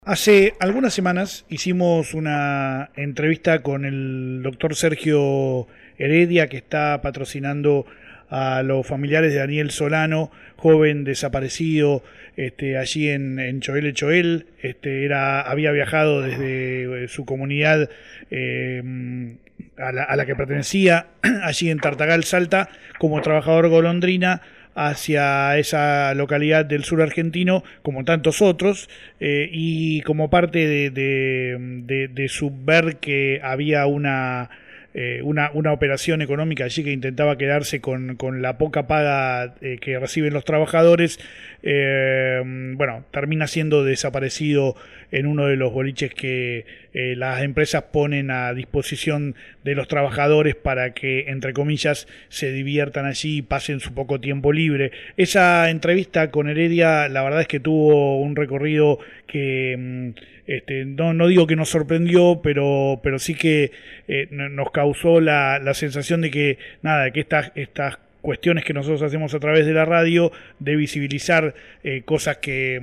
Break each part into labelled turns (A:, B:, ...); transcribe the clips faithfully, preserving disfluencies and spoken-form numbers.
A: Hace algunas semanas hicimos una entrevista con el doctor Sergio Heredia, que está patrocinando a los familiares de Daniel Solano, joven desaparecido este, allí en, en Choel Choel. Este, era, había viajado desde su comunidad eh, a, la, a la que pertenecía, allí en Tartagal, Salta, como trabajador golondrina, hacia esa localidad del sur argentino, como tantos otros, eh, y como parte de, de, de, de subver que había una, eh, una, una operación económica allí que intentaba quedarse con, con la poca paga eh, que reciben los trabajadores, eh, bueno, termina siendo desaparecido en uno de los boliches que eh, las empresas ponen a disposición de los trabajadores para que, entre comillas, se diviertan allí y pasen su poco tiempo libre. Esa entrevista con Heredia, la verdad es que tuvo un recorrido que este, no, no digo que nos sorprendió, pero, pero sí que eh, nos causó la, la sensación de que nada, que estas, estas cuestiones que nosotros hacemos a través de la radio, de visibilizar eh, cosas que,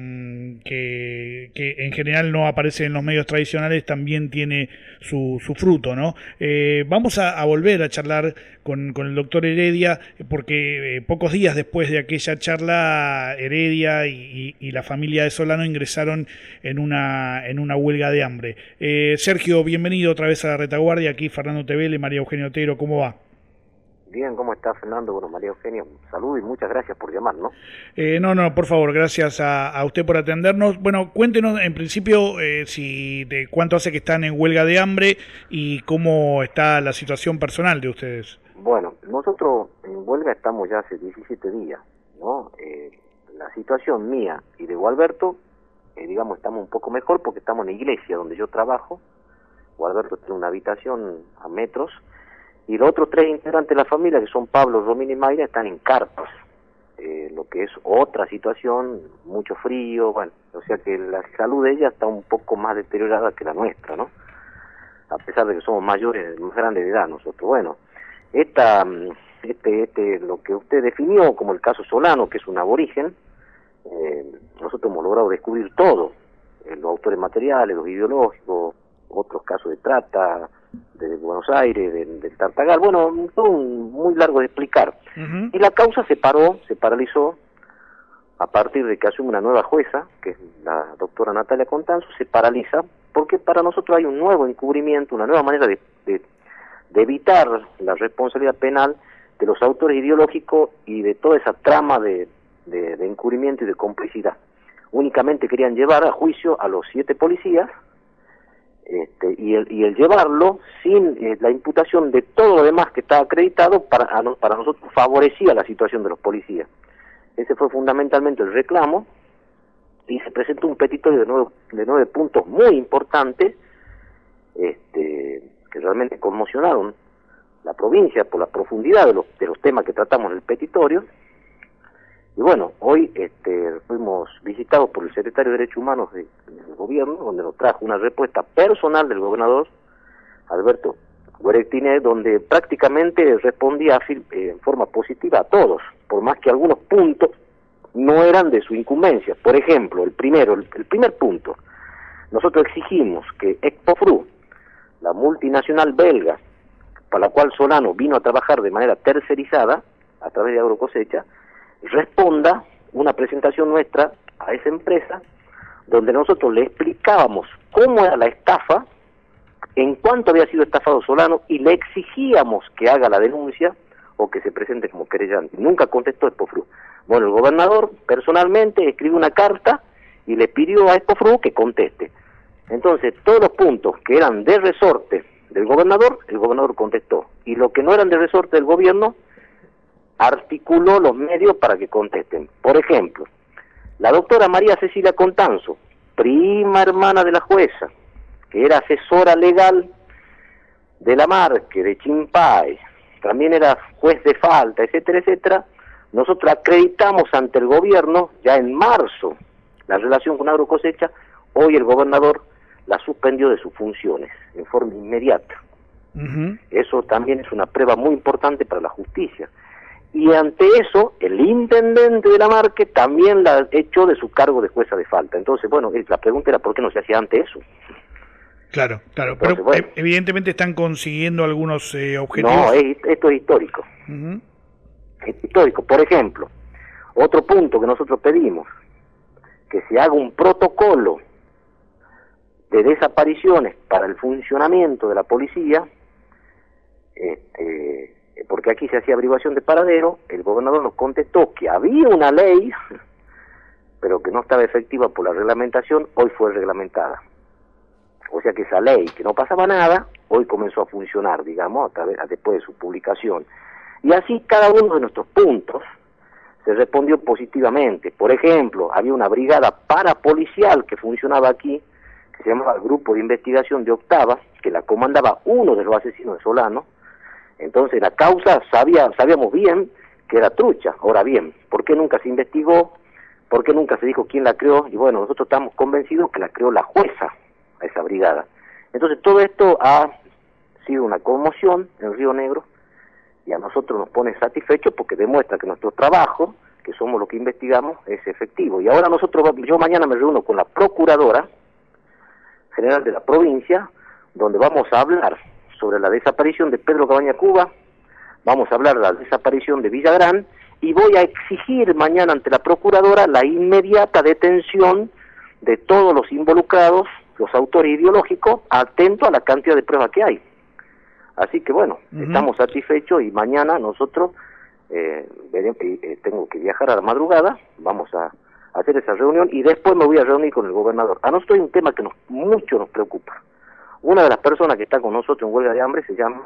A: que, que en general no aparecen en los medios tradicionales, también tiene su, su fruto, ¿no? Eh, vamos a, a volver a charlar con, con el doctor Heredia, porque eh, pocos días después de aquella charla, Heredia y, y, y la familia de Solano ingresaron en una, en una huelga de hambre. Eh, Sergio, bienvenido otra vez a la retaguardia. Aquí Fernando Tevele, María Eugenia Otero, ¿cómo va?
B: Bien, ¿cómo está Fernando? Bueno, María Eugenia, un saludo y muchas gracias por llamar, ¿no?
A: Eh, no, no, por favor, gracias a, a usted por atendernos. Bueno, cuéntenos en principio eh, si de cuánto hace que están en huelga de hambre y cómo está la situación personal de ustedes.
B: Bueno, nosotros en huelga estamos ya hace diecisiete días, ¿no? Eh, la situación mía y de Gualberto, eh, digamos, estamos un poco mejor porque estamos en la iglesia donde yo trabajo. Gualberto tiene una habitación a metros. Y los otros tres integrantes de la familia, que son Pablo, Romina y Mayra, están en carpas, eh, lo que es otra situación, mucho frío, bueno, o sea que la salud de ella está un poco más deteriorada que la nuestra, ¿no? A pesar de que somos mayores, más grandes de edad nosotros. Bueno, esta, este, este, lo que usted definió como el caso Solano, que es un aborigen, eh, nosotros hemos logrado descubrir todo, eh, los autores materiales, los ideológicos, otros casos de trata, de Buenos Aires, del de Tartagal, bueno, todo muy largo de explicar. Uh-huh. Y la causa se paró, se paralizó, a partir de que asume una nueva jueza, que es la doctora Natalia Contanzo, se paraliza, porque para nosotros hay un nuevo encubrimiento, una nueva manera de, de, de evitar la responsabilidad penal de los autores ideológicos y de toda esa trama de, de, de encubrimiento y de complicidad. Únicamente querían llevar a juicio a los siete policías, Este, y, el, y el llevarlo sin eh, la imputación de todo lo demás que está acreditado, para, a, para nosotros favorecía la situación de los policías. Ese fue fundamentalmente el reclamo, y se presentó un petitorio de nueve, de nueve puntos muy importantes, este, que realmente conmocionaron la provincia por la profundidad de los, de los temas que tratamos en el petitorio. Y bueno, hoy este, fuimos visitados por el secretario de Derechos Humanos de, del gobierno, donde nos trajo una respuesta personal del gobernador, Alberto Guerectine, donde prácticamente respondía eh, en forma positiva a todos, por más que algunos puntos no eran de su incumbencia. Por ejemplo, el primero, el, el primer punto, nosotros exigimos que Expofru, la multinacional belga, para la cual Solano vino a trabajar de manera tercerizada, a través de Agrocosecha, responda una presentación nuestra a esa empresa donde nosotros le explicábamos cómo era la estafa, en cuánto había sido estafado Solano, y le exigíamos que haga la denuncia o que se presente como querellante. Nunca contestó Expofru. Bueno, el gobernador personalmente escribió una carta y le pidió a Expofru que conteste. Entonces, todos los puntos que eran de resorte del gobernador, el gobernador contestó, y lo que no eran de resorte del gobierno, articuló los medios para que contesten. Por ejemplo, la doctora María Cecilia Contanzo, prima hermana de la jueza, que era asesora legal de la Marque, de Chimpay, también era juez de falta, etcétera, etcétera, nosotros acreditamos ante el gobierno, ya en marzo, la relación con Agrocosecha. Hoy el gobernador la suspendió de sus funciones, en forma inmediata. Uh-huh. Eso también es una prueba muy importante para la justicia. Y ante eso, el intendente de la Marque también la echó de su cargo de jueza de falta. Entonces, bueno, la pregunta era por qué no se hacía antes eso.
A: Claro, claro,
B: Entonces,
A: pero
B: bueno,
A: evidentemente están consiguiendo algunos eh, objetivos.
B: No, es, esto es histórico.
A: Uh-huh.
B: Es histórico. Por ejemplo, otro punto que nosotros pedimos, que se haga un protocolo de desapariciones para el funcionamiento de la policía, este, porque aquí se hacía averiguación de paradero. El gobernador nos contestó que había una ley, pero que no estaba efectiva por la reglamentación. Hoy fue reglamentada. O sea que esa ley, que no pasaba nada, hoy comenzó a funcionar, digamos, a través, después de su publicación. Y así cada uno de nuestros puntos se respondió positivamente. Por ejemplo, había una brigada parapolicial que funcionaba aquí, que se llamaba el Grupo de Investigación de Octava, que la comandaba uno de los asesinos de Solano. Entonces la causa sabía, sabíamos bien que era trucha. Ahora bien, ¿por qué nunca se investigó? ¿Por qué nunca se dijo quién la creó? Y bueno, nosotros estamos convencidos que la creó la jueza a esa brigada. Entonces todo esto ha sido una conmoción en Río Negro, y a nosotros nos pone satisfechos porque demuestra que nuestro trabajo, que somos los que investigamos, es efectivo. Y ahora nosotros, yo mañana me reúno con la Procuradora General de la provincia, donde vamos a hablar sobre la desaparición de Pedro Cabaña Cuba, vamos a hablar de la desaparición de Villagrán, y voy a exigir mañana ante la Procuradora la inmediata detención de todos los involucrados, los autores ideológicos, atento a la cantidad de pruebas que hay. Así que bueno, uh-huh. estamos satisfechos, y mañana nosotros, eh, veremos, eh, tengo que viajar a la madrugada, vamos a hacer esa reunión y después me voy a reunir con el gobernador. A nosotros hay un tema que nos, mucho nos preocupa. Una de las personas que está con nosotros en huelga de hambre se llama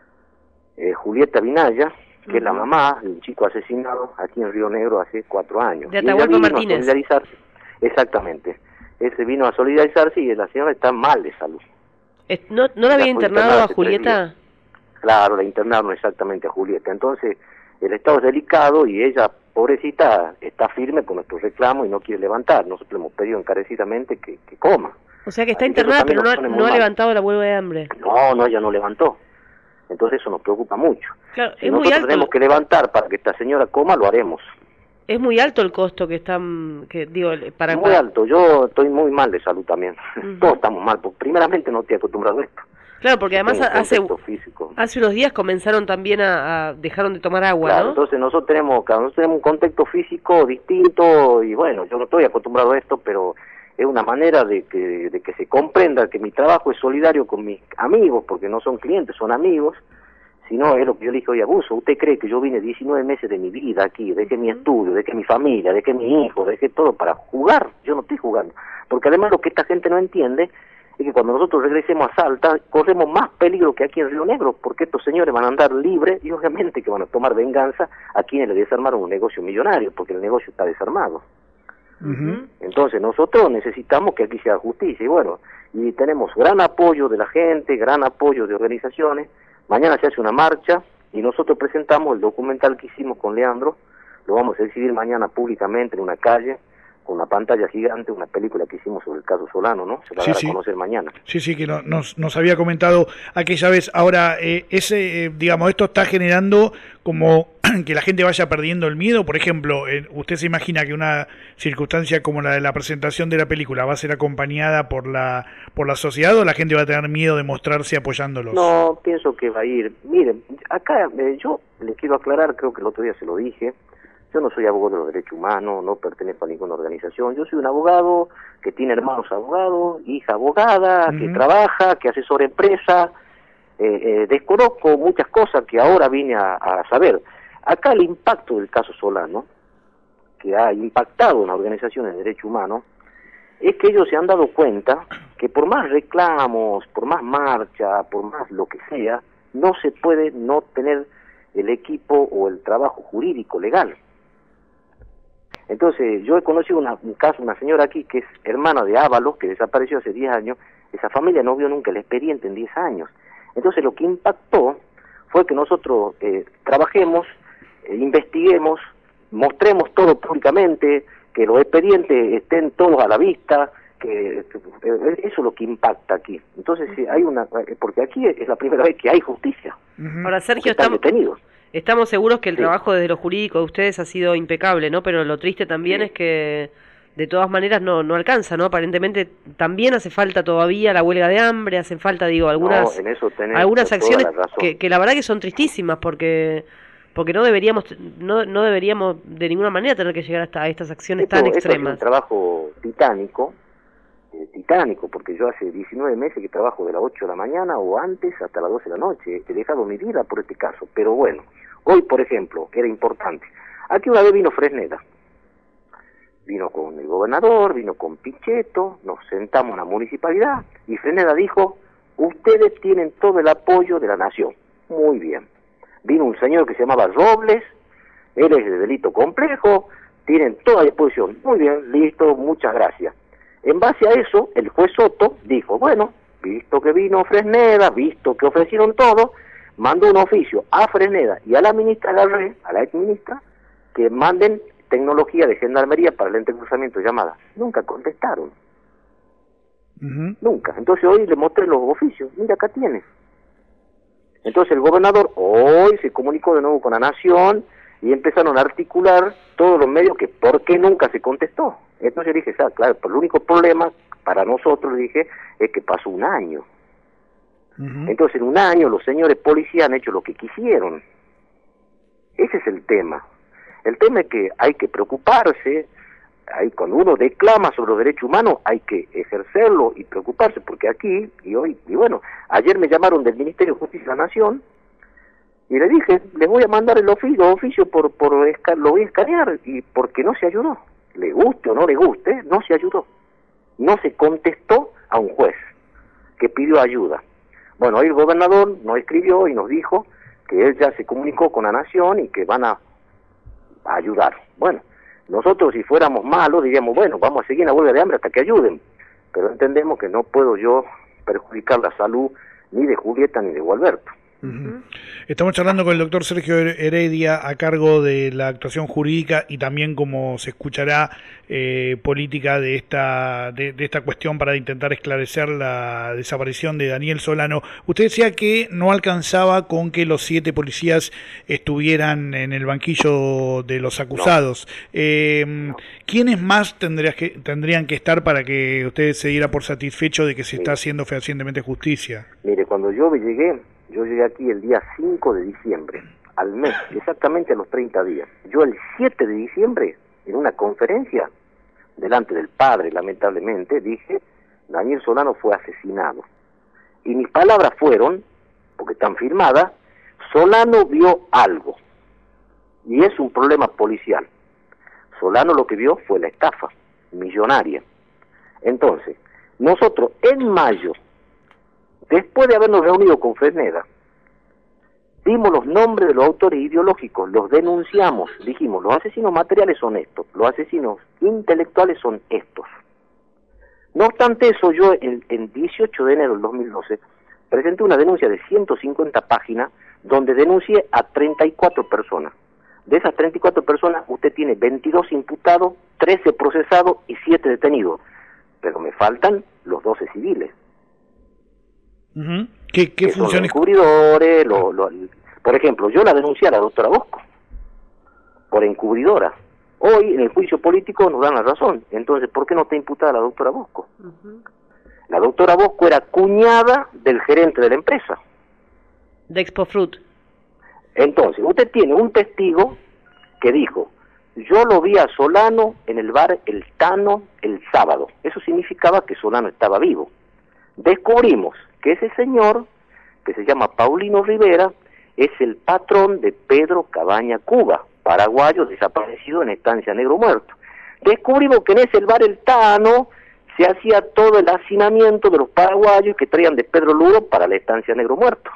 B: eh, Julieta Vinaya, que uh-huh. es la mamá de un chico asesinado aquí en Río Negro hace cuatro años.
C: De Atahualpa Martínez.
B: A solidarizarse. Exactamente. Ese vino a solidarizarse y la señora está mal de salud.
C: ¿No, no la había internado a Julieta?
B: Claro, la internaron exactamente a Julieta. Entonces, el estado es delicado y ella, pobrecita, está firme con nuestro reclamo y no quiere levantar. Nosotros le hemos pedido encarecidamente que, que coma.
C: O sea que está Así internada, pero no, no ha levantado la huelga de hambre.
B: No, no, ella no levantó. Entonces eso nos preocupa mucho.
C: Claro,
B: si
C: es
B: nosotros
C: muy alto.
B: tenemos que levantar para que esta señora coma, lo haremos.
C: Es muy alto el costo que están, que digo, para...
B: Muy alto, yo estoy muy mal de salud también. Uh-huh. Todos estamos mal, porque primeramente no estoy acostumbrado a esto.
C: Claro, porque además hace hace unos días comenzaron también a, a dejaron de tomar agua,
B: claro,
C: ¿no?
B: Entonces nosotros tenemos, claro, nosotros tenemos un contexto físico distinto y bueno, yo no estoy acostumbrado a esto, pero es una manera de que, de que se comprenda que mi trabajo es solidario con mis amigos, porque no son clientes, son amigos, sino es lo que yo le dije hoy a Buzo. ¿Usted cree que yo vine diecinueve meses de mi vida aquí, dejé mi estudio, dejé mi familia, dejé mi hijo, dejé todo para jugar? Yo no estoy jugando, porque además lo que esta gente no entiende es que cuando nosotros regresemos a Salta, corremos más peligro que aquí en Río Negro, porque estos señores van a andar libres y obviamente que van a tomar venganza a quienes le desarmaron un negocio millonario, porque el negocio está desarmado. Uh-huh. Entonces nosotros necesitamos que aquí se haga justicia, y bueno, y tenemos gran apoyo de la gente, gran apoyo de organizaciones. Mañana se hace una marcha y nosotros presentamos el documental que hicimos con Leandro, lo vamos a exhibir mañana públicamente en una calle, con una pantalla gigante, una película que hicimos sobre el caso Solano, ¿no? Se la sí, van a sí. conocer mañana.
A: Sí, sí, que no, nos, nos había comentado aquella vez. Ahora, eh, ese, eh, digamos, esto está generando como que la gente vaya perdiendo el miedo. Por ejemplo, eh, ¿usted se imagina que una circunstancia como la de la presentación de la película va a ser acompañada por la por la sociedad, o la gente va a tener miedo de mostrarse apoyándolos?
B: No, pienso que va a ir. Miren, acá eh, yo les quiero aclarar, creo que el otro día se lo dije, yo no soy abogado de los derechos humanos, no pertenezco a ninguna organización. Yo soy un abogado que tiene hermanos abogados, hija abogada, uh-huh. que trabaja, que asesora empresa. Eh, eh, desconozco muchas cosas que ahora vine a, a saber. Acá el impacto del caso Solano, que ha impactado en las organizaciones de derechos humanos, es que ellos se han dado cuenta que por más reclamos, por más marcha, por más lo que sea, no se puede no tener el equipo o el trabajo jurídico legal. Entonces, yo he conocido una, un caso, una señora aquí que es hermana de Ábalos, que desapareció hace diez años. Esa familia no vio nunca el expediente en diez años. Entonces, lo que impactó fue que nosotros eh, trabajemos, eh, investiguemos, mostremos todo públicamente, que los expedientes estén todos a la vista, que eh, eso es lo que impacta aquí. Entonces, eh, hay una, porque aquí es la primera vez que hay justicia.
C: Ahora, Sergio, estamos...
B: detenidos.
C: Estamos seguros que el
B: sí.
C: trabajo desde lo jurídico de ustedes ha sido impecable, ¿no? Pero lo triste también sí. es que de todas maneras no no alcanza, ¿no? Aparentemente también hace falta todavía la huelga de hambre, hacen falta, digo, algunas
B: no, en eso tenés
C: algunas acciones
B: la
C: que, que la verdad que son tristísimas porque porque no deberíamos no no deberíamos de ninguna manera tener que llegar hasta a estas acciones
B: esto,
C: tan
B: esto
C: extremas.
B: Es un trabajo titánico, eh, titánico, porque yo hace diecinueve meses que trabajo de las ocho de la mañana o antes hasta las doce de la noche. He dejado mi vida por este caso, pero bueno, hoy por ejemplo, era importante. Aquí una vez vino Fresneda. Vino con el gobernador, vino con Pichetto, nos sentamos en la municipalidad y Fresneda dijo, ustedes tienen todo el apoyo de la nación. Muy bien. Vino un señor que se llamaba Robles, él es de delito complejo, tienen toda la disposición. Muy bien, listo, muchas gracias. En base a eso, el juez Soto dijo, bueno, visto que vino Fresneda, visto que ofrecieron todo, mandó un oficio a Fresneda y a la ministra Larrey, a la ex ministra, que manden tecnología de gendarmería para el entrecruzamiento de llamadas. Nunca contestaron. Uh-huh. Nunca. Entonces hoy le mostré los oficios. Mira, acá tienes. Entonces el gobernador hoy se comunicó de nuevo con la nación y empezaron a articular todos los medios que por qué nunca se contestó. Entonces dije, ah, claro, pero el único problema para nosotros, dije, es que pasó un año. Uh-huh. Entonces en un año los señores policías han hecho lo que quisieron. Ese es el tema. El tema es que hay que preocuparse, hay, cuando uno declama sobre los derechos humanos hay que ejercerlo y preocuparse, porque aquí, y hoy, y bueno, ayer me llamaron del Ministerio de Justicia de la Nación, y le dije, les voy a mandar el oficio, oficio por, por lo voy a escanear, y porque no se ayudó, le guste o no le guste, no se ayudó, no se contestó a un juez que pidió ayuda. Bueno, hoy el gobernador nos escribió y nos dijo que él ya se comunicó con la Nación y que van a a ayudar. Bueno, nosotros si fuéramos malos diríamos, bueno, vamos a seguir en la huelga de hambre hasta que ayuden, pero entendemos que no puedo yo perjudicar la salud ni de Julieta ni de Gualberto.
A: Uh-huh. Estamos charlando con el doctor Sergio Heredia a cargo de la actuación jurídica y también, como se escuchará, eh, política de esta de, de esta cuestión para intentar esclarecer la desaparición de Daniel Solano. Usted decía que no alcanzaba con que los siete policías estuvieran en el banquillo de los acusados. No. Eh, no. ¿Quiénes más tendrías que, tendrían que estar para que usted se diera por satisfecho de que se Mire. está haciendo fehacientemente justicia?
B: Mire, cuando yo llegué, yo llegué aquí el día cinco de diciembre, al mes, exactamente a los treinta días. Yo el siete de diciembre, en una conferencia, delante del padre, lamentablemente, dije, Daniel Solano fue asesinado. Y mis palabras fueron, porque están firmadas, Solano vio algo. Y es un problema policial. Solano lo que vio fue la estafa millonaria. Entonces, nosotros en mayo, después de habernos reunido con Fresneda, dimos los nombres de los autores ideológicos, los denunciamos, dijimos, los asesinos materiales son estos, los asesinos intelectuales son estos. No obstante eso, yo el, el dieciocho de enero del dos mil doce presenté una denuncia de ciento cincuenta páginas donde denuncié a treinta y cuatro personas. De esas treinta y cuatro personas, usted tiene veintidós imputados, trece procesados y siete detenidos. Pero me faltan los doce civiles.
A: Uh-huh. ¿Qué, qué funciones?
B: Los encubridores, lo, lo, por ejemplo, yo la denuncié a la doctora Bosco por encubridora. Hoy en el juicio político nos dan la razón. Entonces, ¿por qué no está imputada la doctora Bosco? Uh-huh. La doctora Bosco era cuñada del gerente de la empresa.
C: De Expofruit.
B: Entonces, usted tiene un testigo que dijo, yo lo vi a Solano en el bar El Tano el sábado. Eso significaba que Solano estaba vivo. Descubrimos que ese señor, que se llama Paulino Rivera, es el patrón de Pedro Cabaña Cuba, paraguayo desaparecido en Estancia Negro Muerto. Descubrimos que en ese bar El Tano se hacía todo el hacinamiento de los paraguayos que traían de Pedro Luro para la Estancia Negro Muerto.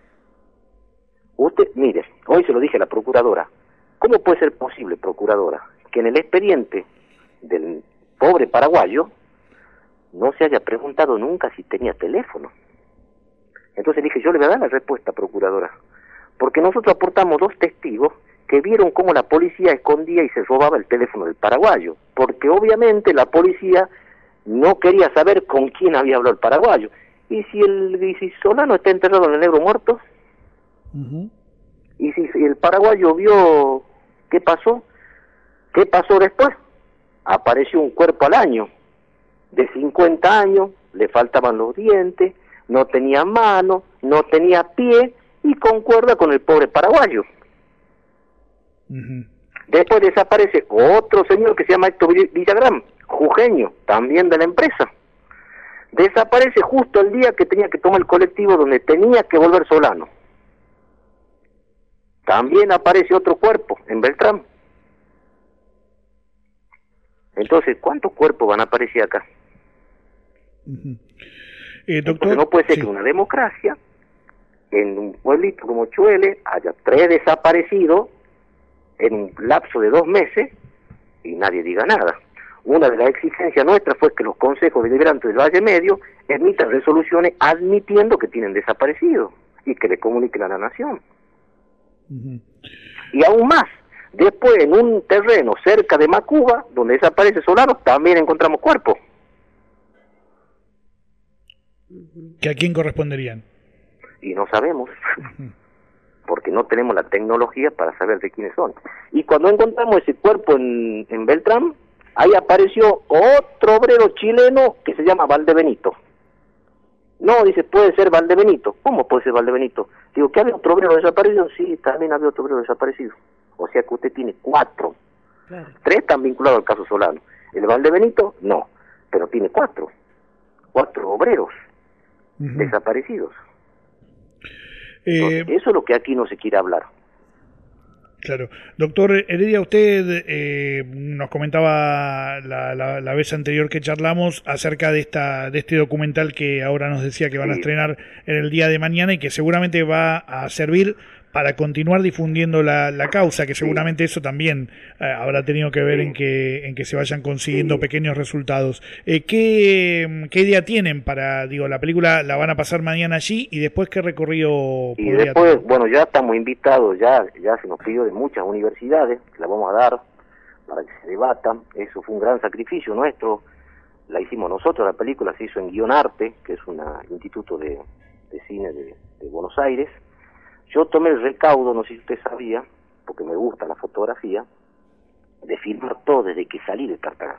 B: Usted, mire, hoy se lo dije a la procuradora, ¿cómo puede ser posible, procuradora, que en el expediente del pobre paraguayo no se haya preguntado nunca si tenía teléfono? Entonces dije, yo le voy a dar la respuesta, procuradora, porque nosotros aportamos dos testigos que vieron cómo la policía escondía y se robaba el teléfono del paraguayo, porque obviamente la policía no quería saber con quién había hablado el paraguayo. ¿Y si el y si Solano está enterrado en el Negro Muerto? Uh-huh. Y si el paraguayo vio qué pasó, ¿qué pasó después? Apareció un cuerpo al año, de cincuenta años, le faltaban los dientes, no tenía mano, no tenía pie, y concuerda con el pobre paraguayo.
A: Uh-huh.
B: Después desaparece otro señor que se llama Héctor Villagrán, jujeño, también de la empresa. Desaparece justo el día que tenía que tomar el colectivo donde tenía que volver Solano. También aparece otro cuerpo en Beltrán. Entonces, ¿cuántos cuerpos van a aparecer acá?
A: Uh-huh. eh, doctor,
B: Entonces, no puede ser
A: sí.
B: que una democracia, en un pueblito como Chuele, haya tres desaparecidos en un lapso de dos meses y nadie diga nada. Una de las exigencias nuestras fue que los consejos deliberantes del Valle Medio emitan resoluciones admitiendo que tienen desaparecidos y que le comuniquen a la nación.
A: Uh-huh.
B: Y aún más, después en un terreno cerca de Macuba, donde desaparece Solano, también encontramos cuerpos.
A: ¿Que a quién corresponderían?
B: Y no sabemos,
A: Uh-huh.
B: porque no tenemos la tecnología para saber de quiénes son. Y cuando encontramos ese cuerpo en, en Beltrán, ahí apareció otro obrero chileno que se llama Valdebenito. No, dice, puede ser Valdebenito. ¿Cómo puede ser Valdebenito? Digo, ¿que había otro obrero desaparecido? Sí, también había otro obrero desaparecido. O sea que usted tiene cuatro.
C: Claro.
B: Tres están vinculados al caso Solano. El Valdebenito, no, pero tiene cuatro. Cuatro obreros
A: Uh-huh.
B: desaparecidos.
A: Eh,
B: Entonces, eso es lo que aquí no se quiere hablar.
A: Claro. Doctor Heredia, usted eh, nos comentaba la, la, la vez anterior que charlamos acerca de esta de este documental que ahora nos decía que van a
B: Sí.
A: estrenar en el día de mañana y que seguramente va a servir para continuar difundiendo la, la causa, que seguramente eso también eh, habrá tenido que ver
B: Sí.
A: en que en que se vayan consiguiendo
B: Sí.
A: pequeños resultados. Eh, ¿qué, ¿Qué idea tienen para, digo, la película la van a pasar mañana allí y después qué recorrido
B: Y
A: podría
B: después,
A: tener?
B: bueno, ya estamos invitados, ya ya se nos pidió de muchas universidades, que la vamos a dar para que se debatan. Eso fue un gran sacrificio nuestro, la hicimos nosotros, la película se hizo en Guión Arte, que es un instituto de, de cine de, de Buenos Aires. Yo tomé el recaudo, no sé si usted sabía, porque me gusta la fotografía, de filmar todo desde que salí de Tartagal.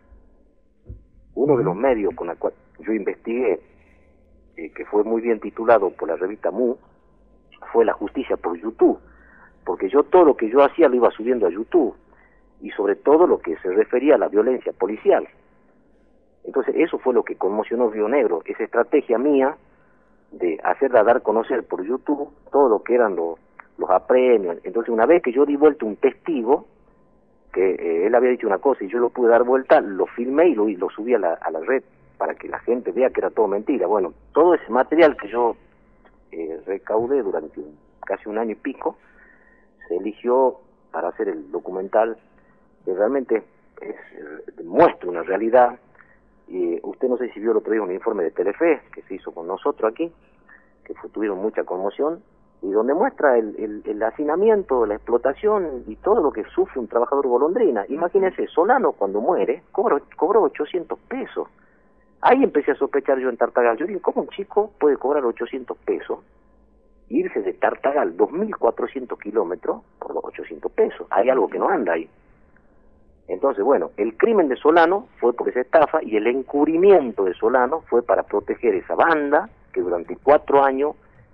B: Uno de los medios con el cual yo investigué, eh, que fue muy bien titulado por la revista Mu, fue La Justicia por YouTube, porque yo todo lo que yo hacía lo iba subiendo a YouTube, y sobre todo lo que se refería a la violencia policial. Entonces eso fue lo que conmocionó Río Negro, esa estrategia mía de hacerla dar a conocer por YouTube todo lo que eran los, los apremios. Entonces una vez que yo di vuelta un testigo, que eh, él había dicho una cosa y yo lo pude dar vuelta, lo filmé y lo, y lo subí a la, a la red para que la gente vea que era todo mentira. Bueno, todo ese material que yo eh, recaudé durante un, casi un año y pico, se eligió para hacer el documental que realmente es, eh, muestra una realidad. Y usted no sé si vio el otro día un informe de Telefe que se hizo con nosotros aquí, que fue, tuvieron mucha conmoción, y donde muestra el, el, el hacinamiento, la explotación y todo lo que sufre un trabajador golondrina. Imagínese, Solano cuando muere cobró, cobró ochocientos pesos. Ahí empecé a sospechar yo en Tartagal. Yo dije, ¿cómo un chico puede cobrar ochocientos pesos? Irse de Tartagal dos mil cuatrocientos kilómetros por los ochocientos pesos. Hay algo que no anda ahí. Entonces, bueno, el crimen de Solano fue por esa estafa y el encubrimiento de Solano fue para proteger esa banda que durante cuatro años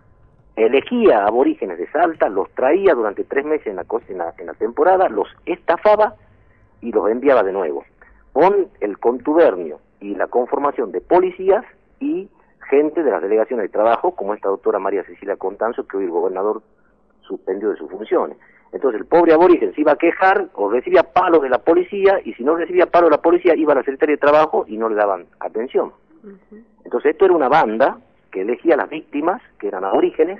B: elegía a aborígenes de Salta, los traía durante tres meses en la, en la, en la temporada, los estafaba y los enviaba de nuevo, con el contubernio y la conformación de policías y gente de las delegaciones de trabajo, como esta doctora María Cecilia Contanzo, que hoy el gobernador suspendió de sus funciones. Entonces el pobre aborigen se iba a quejar o recibía palo de la policía, y si no recibía palo de la policía iba a la Secretaría de Trabajo y no le daban atención. Uh-huh. Entonces esto era una banda que elegía a las víctimas, que eran aborígenes,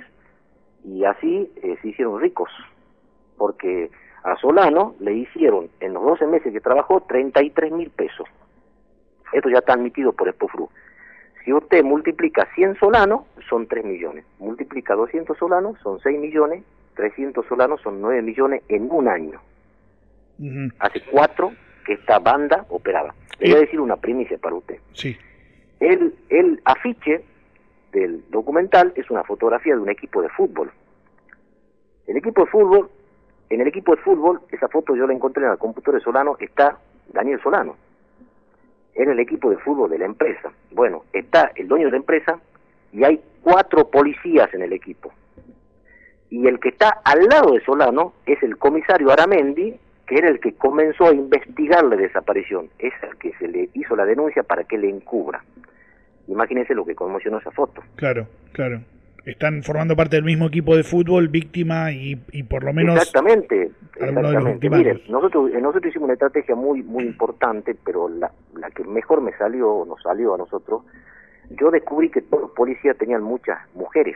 B: y así eh, se hicieron ricos, porque a Solano le hicieron en los doce meses que trabajó treinta y tres mil pesos. Esto ya está admitido por Expofru. Si usted multiplica cien solanos, son tres millones. Multiplica doscientos solanos, son seis millones. trescientos solanos son nueve millones en un año. Uh-huh. Hace cuatro que esta banda operaba. Le voy a decir una primicia para usted.
A: Sí.
B: El, el afiche del documental es una fotografía de un equipo de fútbol. El equipo de fútbol, en el equipo de fútbol, esa foto yo la encontré en el computador de Solano, está Daniel Solano. Era el equipo de fútbol de la empresa. Bueno, está el dueño de la empresa y hay cuatro policías en el equipo. Y el que está al lado de Solano es el comisario Aramendi, que era el que comenzó a investigar la desaparición. Es el que se le hizo la denuncia para que le encubra. Imagínense lo que conmocionó esa foto.
A: Claro, claro. Están formando parte del mismo equipo de fútbol, víctima y, y por lo menos...
B: Exactamente, exactamente. Miren,
A: Miren,
B: nosotros, nosotros hicimos una estrategia muy muy importante, pero la, la que mejor me salió, nos salió a nosotros, yo descubrí que todos los policías tenían muchas mujeres,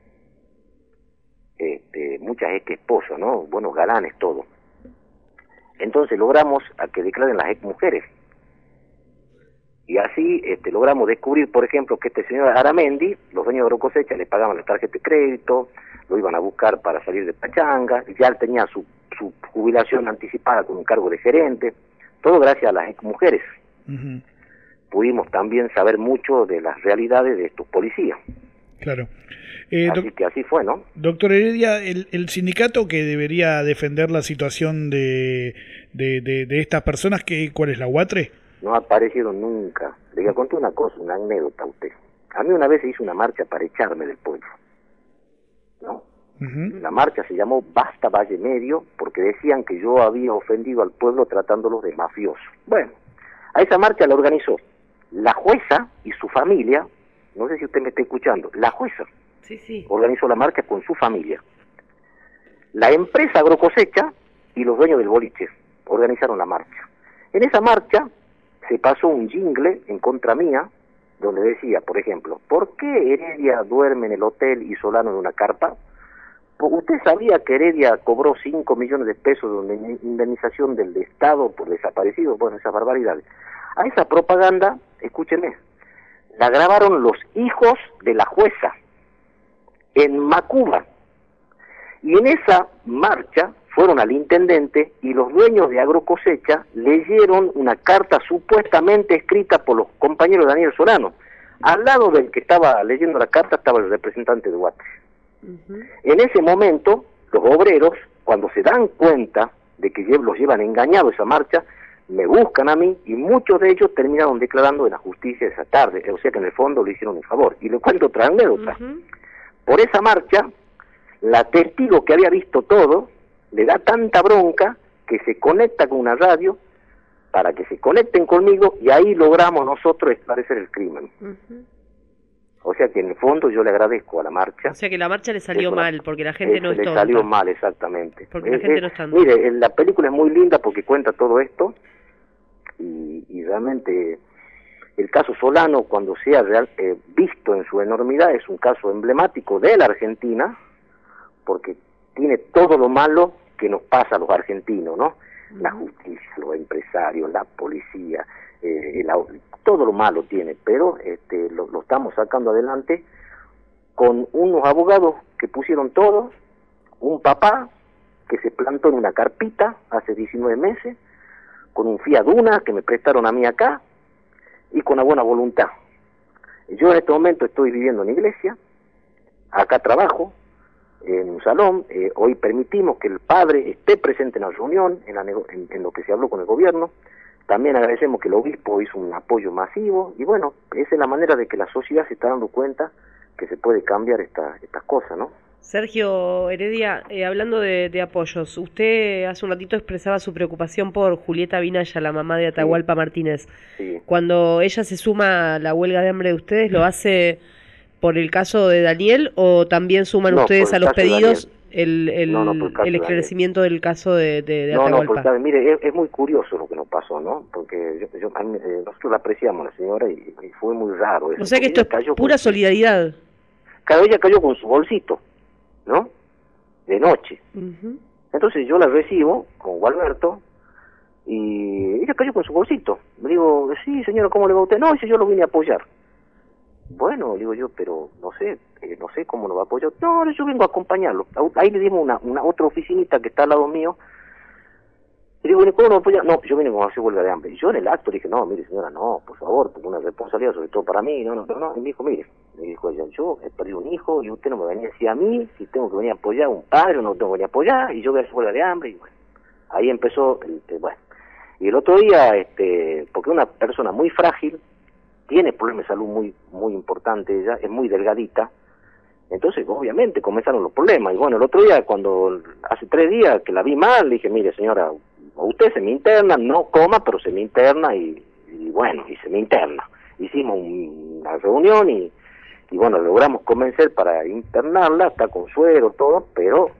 B: este, muchas ex esposas, ¿no? Buenos galanes, todo. Entonces logramos a que declaren las ex mujeres. Y así este, logramos descubrir, por ejemplo, que este señor Aramendi, los dueños de Agrocosecha le pagaban la tarjeta de crédito, lo iban a buscar para salir de pachanga, ya tenía su, su jubilación anticipada con un cargo de gerente, todo gracias a las ex mujeres. Uh-huh. Pudimos también saber mucho de las realidades de estos policías.
A: Claro. Eh,
B: así que así fue, ¿no?
A: Doctor Heredia, el, el sindicato que debería defender la situación de, de, de, de estas personas, ¿qué, ¿cuál es la UATRE?
B: No ha aparecido nunca. Le voy a contar una cosa, una anécdota a usted. A mí una vez se hizo una marcha para echarme del pueblo, ¿no? Uh-huh. La marcha se llamó Basta Valle Medio porque decían que yo había ofendido al pueblo tratándolos de mafiosos. Bueno, a esa marcha la organizó la jueza y su familia. No sé si usted me está escuchando. La jueza
C: sí, sí.
B: organizó la marcha con su familia. La empresa Agrocosecha y los dueños del boliche organizaron la marcha. En esa marcha se pasó un jingle en contra mía, donde decía, por ejemplo, ¿por qué Heredia duerme en el hotel y Solano en una carpa? ¿Usted sabía que Heredia cobró cinco millones de pesos de indemnización del Estado por desaparecidos? Bueno, esas barbaridades. A esa propaganda, escúcheme, la grabaron los hijos de la jueza en Macuba. Y en esa marcha fueron al intendente y los dueños de Agrocosecha leyeron una carta supuestamente escrita por los compañeros de Daniel Solano. Al lado del que estaba leyendo la carta estaba el representante de UATRE. Uh-huh. En ese momento, los obreros, cuando se dan cuenta de que los llevan engañados esa marcha, me buscan a mí y muchos de ellos terminaron declarando en la justicia esa tarde. O sea que en el fondo le hicieron un favor. Y le cuento otra anécdota. Uh-huh. Por esa marcha, la testigo que había visto todo le da tanta bronca que se conecta con una radio para que se conecten conmigo y ahí logramos nosotros esclarecer el crimen. Uh-huh. O sea que en el fondo yo le agradezco a la marcha.
C: O sea que la marcha le salió mal la, porque la gente no es tonta.
B: Le salió mal, exactamente.
C: Porque la eh, gente no está...
B: Mire, la película es muy linda porque cuenta todo esto y, y realmente el caso Solano, cuando sea real, eh, visto en su enormidad, es un caso emblemático de la Argentina porque tiene todo lo malo que nos pasa a los argentinos, ¿no? Uh-huh. La justicia, los empresarios, la policía, eh, el, todo lo malo tiene, pero este, lo, lo estamos sacando adelante con unos abogados que pusieron todo, un papá que se plantó en una carpita hace diecinueve meses, con un Fiat Duna que me prestaron a mí acá, y con una buena voluntad. Yo en este momento estoy viviendo en iglesia, acá trabajo, en un salón, eh, hoy permitimos que el padre esté presente en la reunión, en, la en, en lo que se habló con el gobierno, también agradecemos que el obispo hizo un apoyo masivo, y bueno, esa es la manera de que la sociedad se está dando cuenta que se puede cambiar esta, estas cosas, ¿no?
C: Sergio Heredia, eh, hablando de, de apoyos, usted hace un ratito expresaba su preocupación por Julieta Vinaya, la mamá de Atahualpa sí. Martínez. Sí. Cuando ella se suma a la huelga de hambre de ustedes, ¿lo hace por el caso de Daniel o también suman no, ustedes a los pedidos el, el, no, no, el esclarecimiento de del caso de, de, de
B: no,
C: Atahualpa?
B: No, porque, mire, es, es muy curioso lo que nos pasó, ¿no? Porque yo, yo, a mí, eh, nosotros la apreciamos a la señora y, y fue muy raro eso.
C: O sea que esto es pura con, solidaridad.
B: Cada ella cayó con su bolsito, ¿no? De noche. Uh-huh. Entonces yo la recibo con Gualberto y ella cayó con su bolsito. Me digo, sí, señora, ¿cómo le va a usted? No, dice, yo lo vine a apoyar. Bueno, digo yo, pero no sé, eh, no sé cómo nos va a apoyar. No, yo vengo a acompañarlo. Ahí le dimos una, una otra oficinita que está al lado mío. Y digo, ¿cómo nos apoya? No, yo vine con hacer huelga de hambre. Y yo en el acto dije, no, mire señora, no, por favor, porque una responsabilidad sobre todo para mí. No, no, no, no. Y me dijo, mire, me dijo ella, yo he perdido un hijo y usted no me venía a decir a mí si tengo que venir a apoyar a un padre o no tengo que venir a apoyar, y yo voy a hacer huelga de hambre, y bueno, ahí empezó, el, el, bueno. Y el otro día, este, porque una persona muy frágil, tiene problemas de salud muy muy importantes, ella es muy delgadita, entonces obviamente comenzaron los problemas. Y bueno, el otro día, cuando hace tres días que la vi mal, le dije, mire señora, usted se me interna, no coma, pero se me interna, y, y bueno, y se me interna. Hicimos un, una reunión y, y bueno, logramos convencer para internarla, está con suero, todo, pero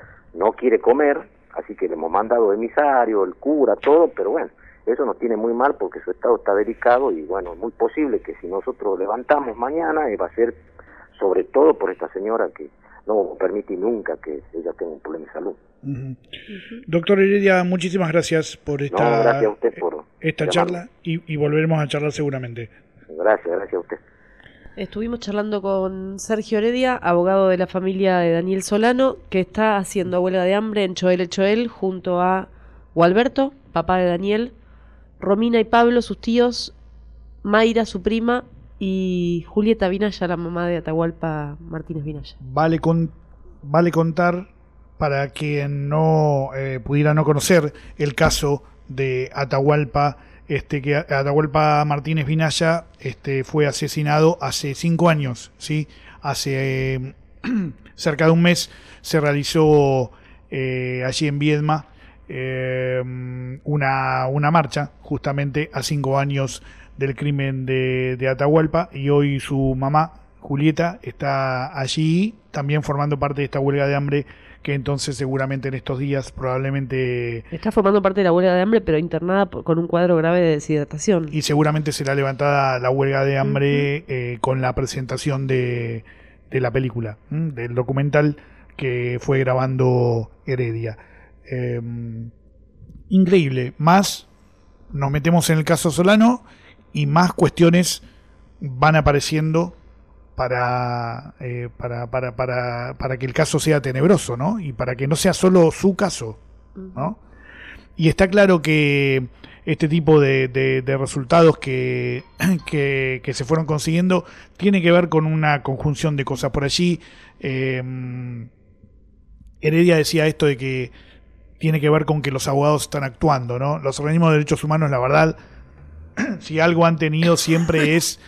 B: no quiere comer, así que le hemos mandado emisario, el cura, todo, pero bueno, eso nos tiene muy mal porque su estado está delicado, y bueno, es muy posible que si nosotros levantamos mañana, eh, va a ser sobre todo por esta señora que no permite nunca que ella tenga un problema de salud. Uh-huh.
A: Uh-huh. Doctor Heredia, muchísimas gracias por esta,
B: no, gracias a usted por
A: esta charla, y, y volveremos a charlar seguramente.
B: Gracias, gracias a usted.
C: Estuvimos charlando con Sergio Heredia, abogado de la familia de Daniel Solano, que está haciendo huelga de hambre en Choel el Choel, junto a Gualberto, papá de Daniel, Romina y Pablo, sus tíos, Mayra, su prima, y Julieta Vinaya, la mamá de Atahualpa Martínez Vinaya.
A: Vale, con, vale contar, para quien no eh, pudiera no conocer el caso de Atahualpa, este que Atahualpa Martínez Vinaya este, fue asesinado hace cinco años, ¿sí? Hace eh, cerca de un mes se realizó eh, allí en Viedma eh, una, una marcha justamente a cinco años del crimen de, de Atahualpa, y hoy su mamá, Julieta, está allí también formando parte de esta huelga de hambre, que entonces seguramente en estos días probablemente...
C: Está formando parte de la huelga de hambre, pero internada por, con un cuadro grave de deshidratación.
A: Y seguramente será levantada la huelga de hambre uh-huh. eh, con la presentación de, de la película, ¿m? del documental que fue grabando Heredia. Eh, increíble. Más nos metemos en el caso Solano y más cuestiones van apareciendo para, eh, para, para, para, para que el caso sea tenebroso, ¿no? Y para que no sea solo su caso, ¿no? Y está claro que este tipo de, de, de resultados que, que, que se fueron consiguiendo tiene que ver con una conjunción de cosas. Por allí, eh, Heredia decía esto de que tiene que ver con que los abogados están actuando, ¿no? Los organismos de derechos humanos, la verdad, si algo han tenido siempre es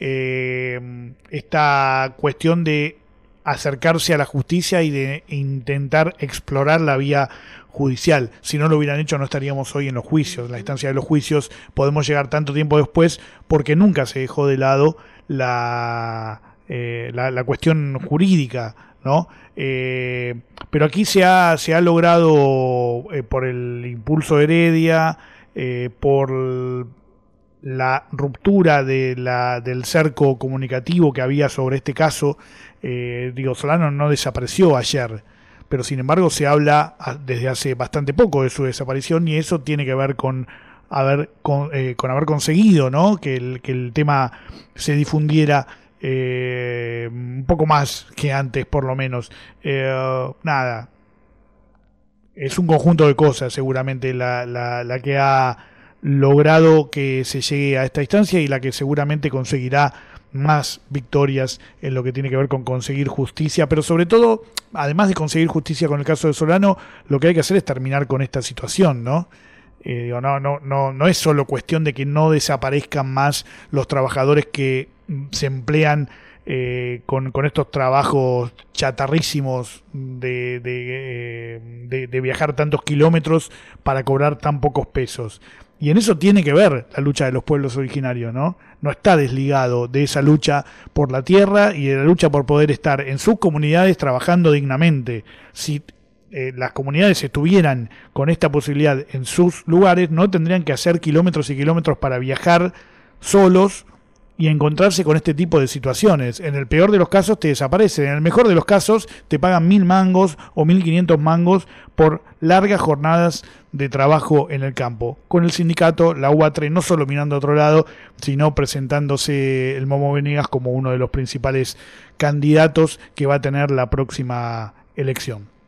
A: eh, esta cuestión de acercarse a la justicia y de intentar explorar la vía judicial. Si no lo hubieran hecho, no estaríamos hoy en los juicios. En la instancia de los juicios podemos llegar tanto tiempo después porque nunca se dejó de lado la, eh, la, la cuestión jurídica, ¿no? Eh, pero aquí se ha, se ha logrado eh, por el impulso de Heredia, eh, por la ruptura de la, del cerco comunicativo que había sobre este caso. eh, digo, Solano no desapareció ayer, pero sin embargo se habla desde hace bastante poco de su desaparición, y eso tiene que ver con haber, con, eh, con haber conseguido, ¿no? que, el, que el tema se difundiera eh, un poco más que antes, por lo menos. Eh, nada, es un conjunto de cosas seguramente la, la, la que ha logrado que se llegue a esta instancia, y la que seguramente conseguirá más victorias en lo que tiene que ver con conseguir justicia. Pero sobre todo, además de conseguir justicia con el caso de Solano, lo que hay que hacer es terminar con esta situación, ¿no? Eh, digo, no, no, no, no es solo cuestión de que no desaparezcan más los trabajadores que se emplean eh, con, con estos trabajos chatarrísimos de, de, de, de viajar tantos kilómetros para cobrar tan pocos pesos. Y en eso tiene que ver la lucha de los pueblos originarios, ¿no? No está desligado de esa lucha por la tierra y de la lucha por poder estar en sus comunidades trabajando dignamente. Si eh, las comunidades estuvieran con esta posibilidad en sus lugares, no tendrían que hacer kilómetros y kilómetros para viajar solos y encontrarse con este tipo de situaciones. En el peor de los casos te desaparecen, en el mejor de los casos te pagan mil mangos o mil quinientos mangos por largas jornadas de trabajo en el campo. Con el sindicato, la U A T R E, no solo mirando a otro lado, sino presentándose el Momo Venegas como uno de los principales candidatos que va a tener la próxima elección.